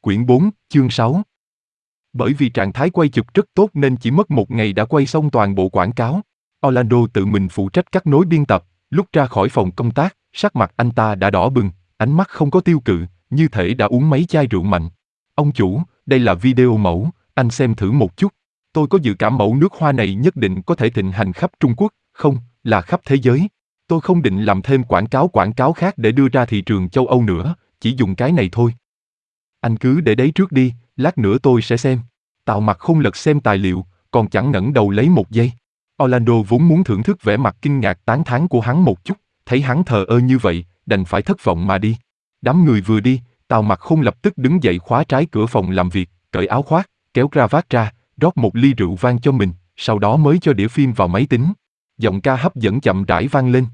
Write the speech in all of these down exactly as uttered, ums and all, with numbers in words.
Quyển bốn, chương sáu. Bởi vì trạng thái quay chụp rất tốt nên chỉ mất một ngày đã quay xong toàn bộ quảng cáo. Orlando tự mình phụ trách cắt nối biên tập, lúc ra khỏi phòng công tác, sắc mặt anh ta đã đỏ bừng, ánh mắt không có tiêu cự, như thể đã uống mấy chai rượu mạnh. Ông chủ, đây là video mẫu, anh xem thử một chút. Tôi có dự cảm mẫu nước hoa này nhất định có thể thịnh hành khắp Trung Quốc, không, là khắp thế giới. Tôi không định làm thêm quảng cáo quảng cáo khác để đưa ra thị trường châu Âu nữa, chỉ dùng cái này thôi. Anh cứ để đấy trước đi, lát nữa tôi sẽ xem. Tào Mặc Khôn lật xem tài liệu, còn chẳng ngẩng đầu lấy một giây. Orlando vốn muốn thưởng thức vẻ mặt kinh ngạc tán thán của hắn một chút, thấy hắn thờ ơ như vậy, đành phải thất vọng mà đi. Đám người vừa đi, Tào Mặc Khôn lập tức đứng dậy khóa trái cửa phòng làm việc, cởi áo khoác, kéo cravat ra, rót một ly rượu vang cho mình, sau đó mới cho đĩa phim vào máy tính. Giọng ca hấp dẫn chậm rãi vang lên.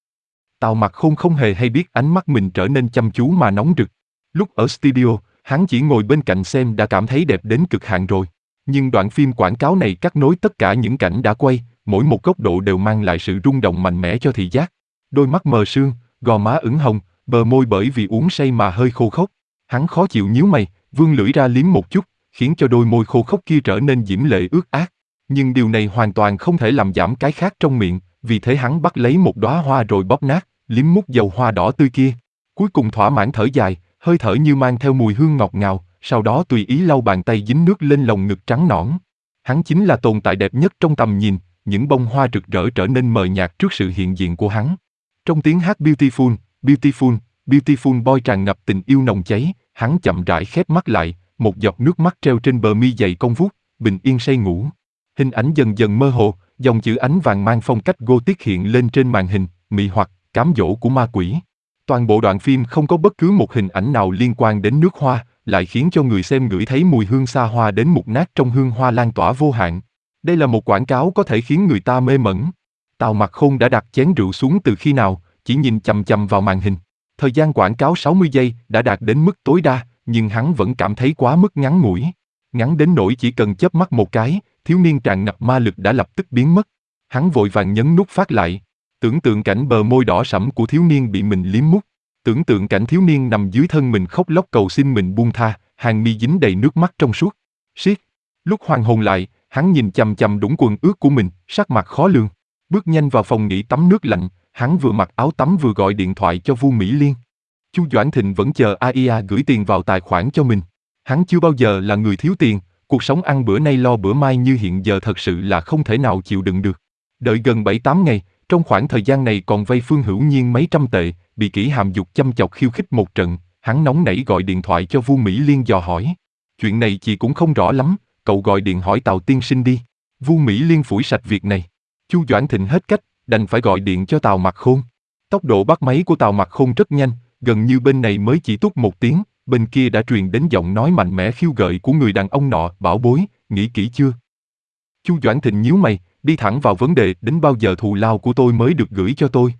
Tào Mặc Khôn không hề hay biết ánh mắt mình trở nên chăm chú mà nóng rực. Lúc ở studio, hắn chỉ ngồi bên cạnh xem đã cảm thấy đẹp đến cực hạn rồi. Nhưng đoạn phim quảng cáo này cắt nối tất cả những cảnh đã quay, mỗi một góc độ đều mang lại sự rung động mạnh mẽ cho thị giác. Đôi mắt mờ sương, gò má ửng hồng, bờ môi bởi vì uống say mà hơi khô khốc. Hắn khó chịu nhíu mày, vươn lưỡi ra liếm một chút, khiến cho đôi môi khô khốc kia trở nên diễm lệ ướt át. Nhưng điều này hoàn toàn không thể làm giảm cái khác trong miệng, vì thế hắn bắt lấy một đóa hoa rồi bóp nát, liếm mút dầu hoa đỏ tươi kia. Cuối cùng thỏa mãn thở dài, hơi thở như mang theo mùi hương ngọt ngào, sau đó tùy ý lau bàn tay dính nước lên lồng ngực trắng nõn. Hắn chính là tồn tại đẹp nhất trong tầm nhìn, những bông hoa rực rỡ trở nên mờ nhạt trước sự hiện diện của hắn. Trong tiếng hát Beautiful, Beautiful, Beautiful Boy tràn ngập tình yêu nồng cháy, hắn chậm rãi khép mắt lại, một giọt nước mắt treo trên bờ mi dày cong vút, bình yên say ngủ. Hình ảnh dần dần mơ hồ, dòng chữ ánh vàng mang phong cách Gothic hiện lên trên màn hình, mị hoặc, cám dỗ của ma quỷ. Toàn bộ đoạn phim không có bất cứ một hình ảnh nào liên quan đến nước hoa, lại khiến cho người xem ngửi thấy mùi hương xa hoa đến mục nát trong hương hoa lan tỏa vô hạn. Đây là một quảng cáo có thể khiến người ta mê mẩn. Tào Mặc Khôn đã đặt chén rượu xuống từ khi nào, chỉ nhìn chằm chằm vào màn hình. Thời gian quảng cáo sáu mươi giây đã đạt đến mức tối đa, nhưng hắn vẫn cảm thấy quá mức ngắn ngủi. Ngắn đến nỗi chỉ cần chớp mắt một cái, thiếu niên tràn ngập ma lực đã lập tức biến mất. Hắn vội vàng nhấn nút phát lại. Tưởng tượng cảnh bờ môi đỏ sẫm của thiếu niên bị mình liếm mút. Tưởng tượng cảnh thiếu niên nằm dưới thân mình khóc lóc cầu xin mình buông tha, hàng mi dính đầy nước mắt trong suốt. Siết. Lúc hoàn hồn lại, hắn nhìn chằm chằm đũng quần ướt của mình, sắc mặt khó lường. Bước nhanh vào phòng nghỉ tắm nước lạnh, hắn vừa mặc áo tắm vừa gọi điện thoại cho Vu Mỹ Liên. Chu Doãn Thịnh vẫn chờ a i a gửi tiền vào tài khoản cho mình. Hắn chưa bao giờ là người thiếu tiền, cuộc sống ăn bữa nay lo bữa mai như hiện giờ thật sự là không thể nào chịu đựng được. Đợi gần bảy tám ngày, trong khoảng thời gian này còn vay Phương Hữu Nhiên mấy trăm tệ, bị Kỷ Hàm Dục chăm chọc khiêu khích một trận, hắn nóng nảy gọi điện thoại cho Vu Mỹ Liên dò hỏi. Chuyện này chị cũng không rõ lắm, cậu gọi điện hỏi Tào tiên sinh đi. Vu Mỹ Liên phủi sạch việc này. Chu Doãn Thịnh hết cách, đành phải gọi điện cho Tào Mặc Khôn. Tốc độ bắt máy của Tào Mặc Khôn rất nhanh, gần như bên này mới chỉ tút một tiếng, bên kia đã truyền đến giọng nói mạnh mẽ khiêu gợi của người đàn ông nọ. Bảo bối, nghĩ kỹ chưa? Chu Doãn Thịnh nhíu mày, đi thẳng vào vấn đề. Đến bao giờ thù lao của tôi mới được gửi cho tôi?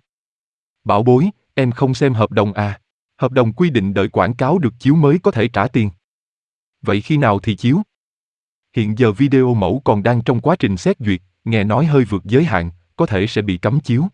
Bảo bối, em không xem hợp đồng à? Hợp đồng quy định đợi quảng cáo được chiếu mới có thể trả tiền. Vậy khi nào thì chiếu? Hiện giờ video mẫu còn đang trong quá trình xét duyệt, nghe nói hơi vượt giới hạn, có thể sẽ bị cấm chiếu.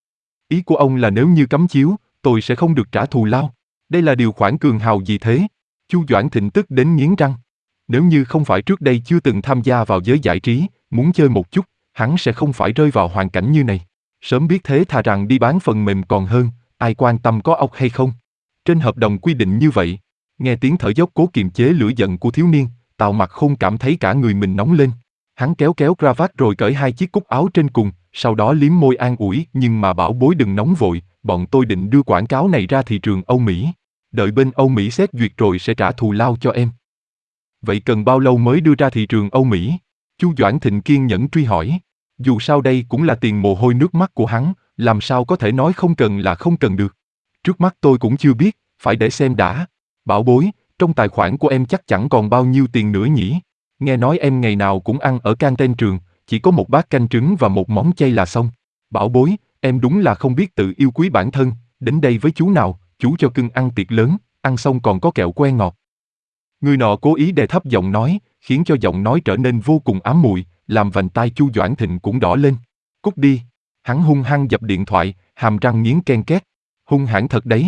Ý của ông là nếu như cấm chiếu, tôi sẽ không được trả thù lao. Đây là điều khoản cường hào gì thế? Chu Doãn Thịnh tức đến nghiến răng. Nếu như không phải trước đây chưa từng tham gia vào giới giải trí, muốn chơi một chút, hắn sẽ không phải rơi vào hoàn cảnh như này. Sớm biết thế thà rằng đi bán phần mềm còn hơn, ai quan tâm có ốc hay không. Trên hợp đồng quy định như vậy. Nghe tiếng thở dốc cố kiềm chế lửa giận của thiếu niên, Tào Mặc Khôn cảm thấy cả người mình nóng lên. Hắn kéo kéo cravat rồi cởi hai chiếc cúc áo trên cùng, sau đó liếm môi an ủi. Nhưng mà bảo bối đừng nóng vội, bọn tôi định đưa quảng cáo này ra thị trường Âu Mỹ. Đợi bên Âu Mỹ xét duyệt rồi sẽ trả thù lao cho em. Vậy cần bao lâu mới đưa ra thị trường Âu Mỹ? Chu Doãn Thịnh kiên nhẫn truy hỏi. Dù sao đây cũng là tiền mồ hôi nước mắt của hắn, làm sao có thể nói không cần là không cần được. Trước mắt tôi cũng chưa biết, phải để xem đã. Bảo bối, trong tài khoản của em chắc chẳng còn bao nhiêu tiền nữa nhỉ? Nghe nói em ngày nào cũng ăn ở canteen trường, chỉ có một bát canh trứng và một món chay là xong. Bảo bối, em đúng là không biết tự yêu quý bản thân, đến đây với chú nào, chú cho cưng ăn tiệc lớn, ăn xong còn có kẹo que ngọt. Người nọ cố ý đè thấp giọng nói, khiến cho giọng nói trở nên vô cùng ám muội, làm vành tai Chu Doãn Thịnh cũng đỏ lên. Cút đi. Hắn hung hăng dập điện thoại, hàm răng nghiến ken két. Hung hãn thật đấy.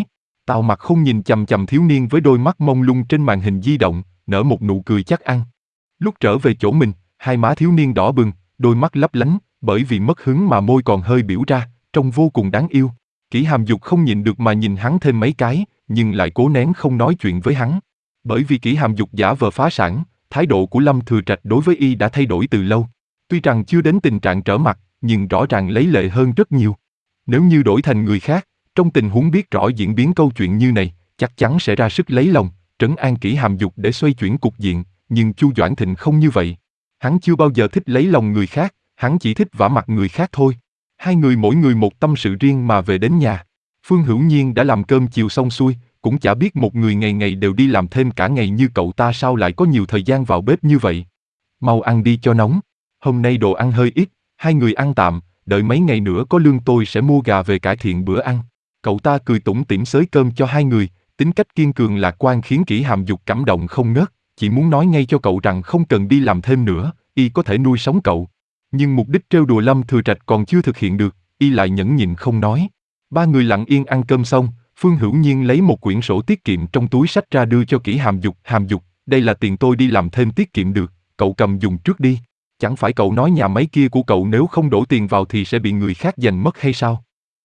Tào Mặc không nhìn chằm chằm thiếu niên với đôi mắt mông lung trên màn hình di động, nở một nụ cười chắc ăn. Lúc trở về chỗ mình, hai má thiếu niên đỏ bừng, đôi mắt lấp lánh, bởi vì mất hứng mà môi còn hơi biểu ra, trông vô cùng đáng yêu. Kỷ Hàm Dục không nhịn được mà nhìn hắn thêm mấy cái, nhưng lại cố nén không nói chuyện với hắn. Bởi vì Kỷ Hàm Dục giả vờ phá sản, thái độ của Lâm Thừa Trạch đối với y đã thay đổi từ lâu. Tuy rằng chưa đến tình trạng trở mặt, nhưng rõ ràng lấy lệ hơn rất nhiều. Nếu như đổi thành người khác, trong tình huống biết rõ diễn biến câu chuyện như này, chắc chắn sẽ ra sức lấy lòng, trấn an Kỷ Hàm Dục để xoay chuyển cục diện, nhưng Chu Doãn Thịnh không như vậy. Hắn chưa bao giờ thích lấy lòng người khác, hắn chỉ thích vả mặt người khác thôi. Hai người mỗi người một tâm sự riêng mà về đến nhà. Phương Hữu Nhiên đã làm cơm chiều xong xuôi, cũng chả biết một người ngày ngày đều đi làm thêm cả ngày như cậu ta sao lại có nhiều thời gian vào bếp như vậy. Mau ăn đi cho nóng. Hôm nay đồ ăn hơi ít, hai người ăn tạm, đợi mấy ngày nữa có lương tôi sẽ mua gà về cải thiện bữa ăn. Cậu ta cười tủm tỉm xới cơm cho hai người, tính cách kiên cường lạc quan khiến Kỷ Hàm Dục cảm động không ngớt, chỉ muốn nói ngay cho cậu rằng không cần đi làm thêm nữa, y có thể nuôi sống cậu. Nhưng mục đích trêu đùa Lâm Thừa Trạch còn chưa thực hiện được, y lại nhẫn nhịn không nói. Ba người lặng yên ăn cơm xong, Phương Hữu Nhiên lấy một quyển sổ tiết kiệm trong túi xách ra đưa cho Kỷ Hàm Dục. Hàm Dục, đây là tiền tôi đi làm thêm tiết kiệm được, cậu cầm dùng trước đi. Chẳng phải cậu nói nhà máy kia của cậu nếu không đổ tiền vào thì sẽ bị người khác giành mất hay sao?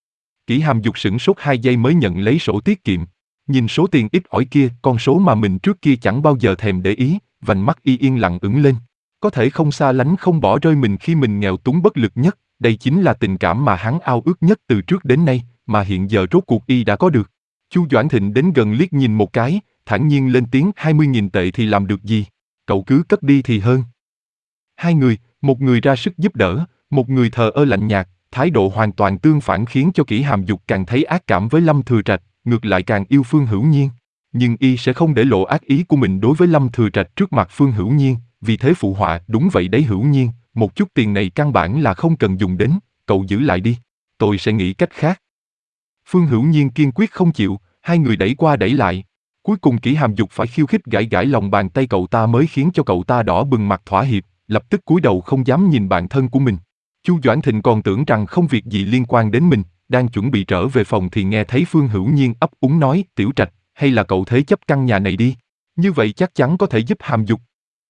Kỷ Hàm Dục sửng sốt hai giây mới nhận lấy sổ tiết kiệm. Nhìn số tiền ít ỏi kia, con số mà mình trước kia chẳng bao giờ thèm để ý, vành mắt y yên lặng ửng lên. Có thể không xa lánh không bỏ rơi mình khi mình nghèo túng bất lực nhất, đây chính là tình cảm mà hắn ao ước nhất từ trước đến nay, mà hiện giờ rốt cuộc y đã có được. Chu Doãn Thịnh đến gần liếc nhìn một cái, thản nhiên lên tiếng hai mươi nghìn tệ thì làm được gì, cậu cứ cất đi thì hơn. Hai người, một người ra sức giúp đỡ, một người thờ ơ lạnh nhạt, thái độ hoàn toàn tương phản khiến cho Kỷ Hàm Dục càng thấy ác cảm với Lâm Thừa Trạch, ngược lại càng yêu Phương Hữu Nhiên. Nhưng y sẽ không để lộ ác ý của mình đối với Lâm Thừa Trạch trước mặt Phương Hữu Nhiên, vì thế phụ họa, đúng vậy đấy Hữu Nhiên, một chút tiền này căn bản là không cần dùng đến, cậu giữ lại đi, tôi sẽ nghĩ cách khác. Phương Hữu Nhiên kiên quyết không chịu, hai người đẩy qua đẩy lại. Cuối cùng Kỷ Hàm Dục phải khiêu khích gãi gãi lòng bàn tay cậu ta mới khiến cho cậu ta đỏ bừng mặt thỏa hiệp, lập tức cúi đầu không dám nhìn bạn thân của mình. Chu Doãn Thịnh còn tưởng rằng không việc gì liên quan đến mình, đang chuẩn bị trở về phòng thì nghe thấy Phương Hữu Nhiên ấp úng nói, Tiểu Trạch, hay là cậu thế chấp căn nhà này đi, như vậy chắc chắn có thể giúp Hàm Dục.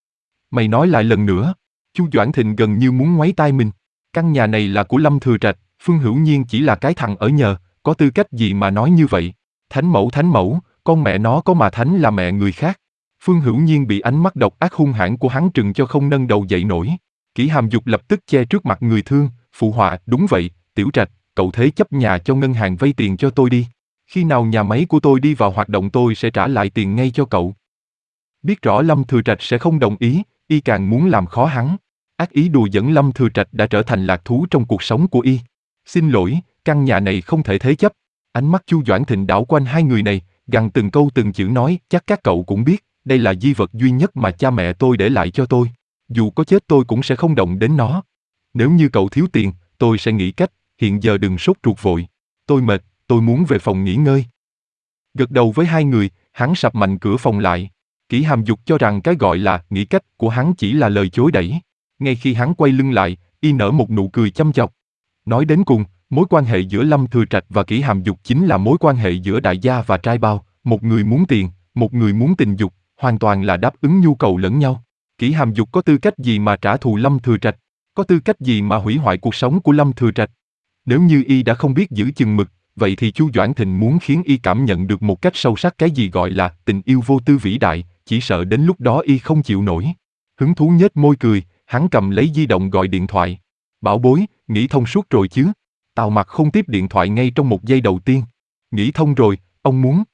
Mày nói lại lần nữa. Chu Doãn Thịnh gần như muốn ngoáy tai mình. Căn nhà này là của Lâm Thừa Trạch, Phương Hữu Nhiên chỉ là cái thằng ở nhờ, có tư cách gì mà nói như vậy? Thánh mẫu thánh mẫu, con mẹ nó có mà thánh là mẹ người khác. Phương Hữu Nhiên bị ánh mắt độc ác hung hãn của hắn trừng cho không nâng đầu dậy nổi. Kỷ Hàm Dục lập tức che trước mặt người thương, phụ họa, đúng vậy, Tiểu Trạch, cậu thế chấp nhà cho ngân hàng vay tiền cho tôi đi. Khi nào nhà máy của tôi đi vào hoạt động tôi sẽ trả lại tiền ngay cho cậu. Biết rõ Lâm Thừa Trạch sẽ không đồng ý, y càng muốn làm khó hắn. Ác ý đùa dẫn Lâm Thừa Trạch đã trở thành lạc thú trong cuộc sống của y. Xin lỗi, căn nhà này không thể thế chấp. Ánh mắt Chu Doãn Thịnh đảo quanh hai người này, gằn từng câu từng chữ nói, chắc các cậu cũng biết, đây là di vật duy nhất mà cha mẹ tôi để lại cho tôi. Dù có chết tôi cũng sẽ không động đến nó. Nếu như cậu thiếu tiền, tôi sẽ nghĩ cách, hiện giờ đừng sốt ruột vội. Tôi mệt, tôi muốn về phòng nghỉ ngơi. Gật đầu với hai người, hắn sập mạnh cửa phòng lại. Kỷ Hàm Dục cho rằng cái gọi là nghĩ cách của hắn chỉ là lời chối đẩy. Ngay khi hắn quay lưng lại, y nở một nụ cười chăm chọc. Nói đến cùng, mối quan hệ giữa Lâm Thừa Trạch và Kỷ Hàm Dục chính là mối quan hệ giữa đại gia và trai bao, một người muốn tiền, một người muốn tình dục, hoàn toàn là đáp ứng nhu cầu lẫn nhau. Kỷ Hàm Dục có tư cách gì mà trả thù Lâm Thừa Trạch? Có tư cách gì mà hủy hoại cuộc sống của Lâm Thừa Trạch? Nếu như y đã không biết giữ chừng mực, vậy thì Chu Doãn Thịnh muốn khiến y cảm nhận được một cách sâu sắc cái gì gọi là tình yêu vô tư vĩ đại, chỉ sợ đến lúc đó y không chịu nổi. Hứng thú nhếch môi cười, hắn cầm lấy di động gọi điện thoại. Bảo bối, nghĩ thông suốt rồi chứ? Tào Mặc không tiếp điện thoại ngay trong một giây đầu tiên. Nghĩ thông rồi, ông muốn.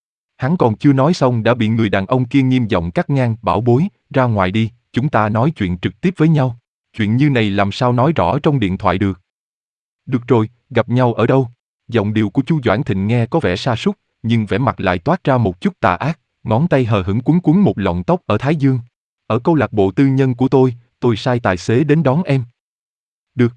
Hắn còn chưa nói xong đã bị người đàn ông kia nghiêm giọng cắt ngang, bảo bối, ra ngoài đi, chúng ta nói chuyện trực tiếp với nhau. Chuyện như này làm sao nói rõ trong điện thoại được. Được rồi, gặp nhau ở đâu? Giọng điệu của Chu Doãn Thịnh nghe có vẻ sa sút, nhưng vẻ mặt lại toát ra một chút tà ác, ngón tay hờ hững quấn quấn một lọn tóc ở thái dương. Ở câu lạc bộ tư nhân của tôi, tôi sai tài xế đến đón em. Được.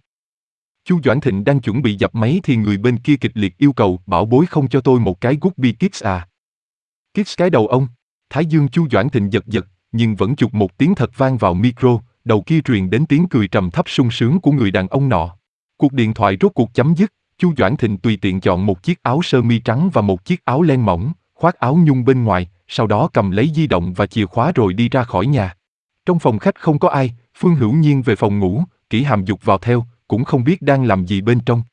Chu Doãn Thịnh đang chuẩn bị dập máy thì người bên kia kịch liệt yêu cầu, bảo bối không cho tôi một cái Guppy Kids à? Kids cái đầu ông. Thái dương Chu Doãn Thịnh giật giật, nhưng vẫn chụp một tiếng thật vang vào micro, đầu kia truyền đến tiếng cười trầm thấp sung sướng của người đàn ông nọ. Cuộc điện thoại rốt cuộc chấm dứt, Chu Doãn Thịnh tùy tiện chọn một chiếc áo sơ mi trắng và một chiếc áo len mỏng, khoác áo nhung bên ngoài, sau đó cầm lấy di động và chìa khóa rồi đi ra khỏi nhà. Trong phòng khách không có ai, Phương Hữu Nhiên về phòng ngủ, Kỷ Hàm Dục vào theo, cũng không biết đang làm gì bên trong.